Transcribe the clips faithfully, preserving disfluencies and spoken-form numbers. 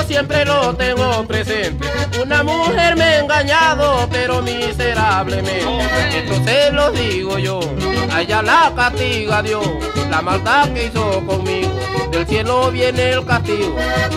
yo siempre lo tengo presente. Una mujer me ha engañado, pero miserablemente. Entonces lo digo yo, a ella la castiga Dios, la maldad que hizo conmigo, del cielo viene el castigo.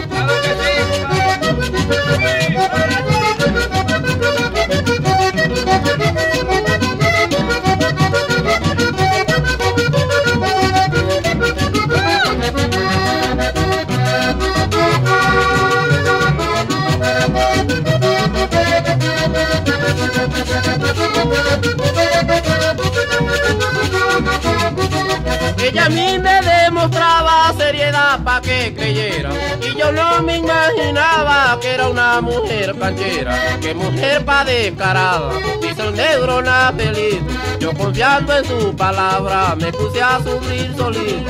Ella a mí me demostraba seriedad pa' que creyera, y yo no me imaginaba que era una mujer canchera. Que mujer pa' descarada, dice el negro Napelito. Yo confiando en su palabra me puse a sufrir solito.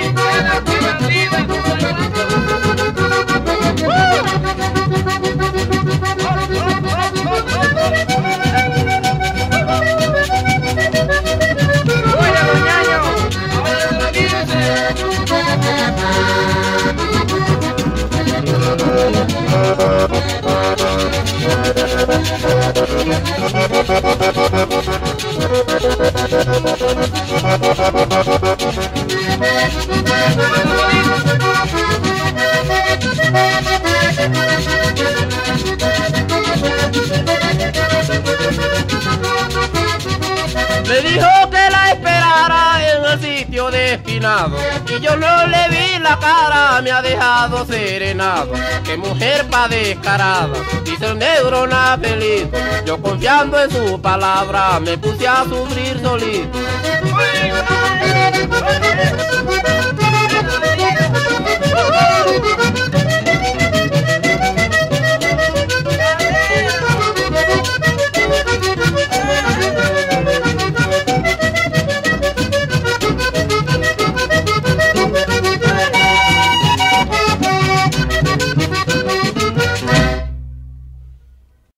Me dijo que la esperara en el sitio destinado, y yo no le vi la cara, me ha dejado serenado. Que mujer pa' descarada, dice el negro Napelito. Yo confiando en su palabra me puse a sufrir solito.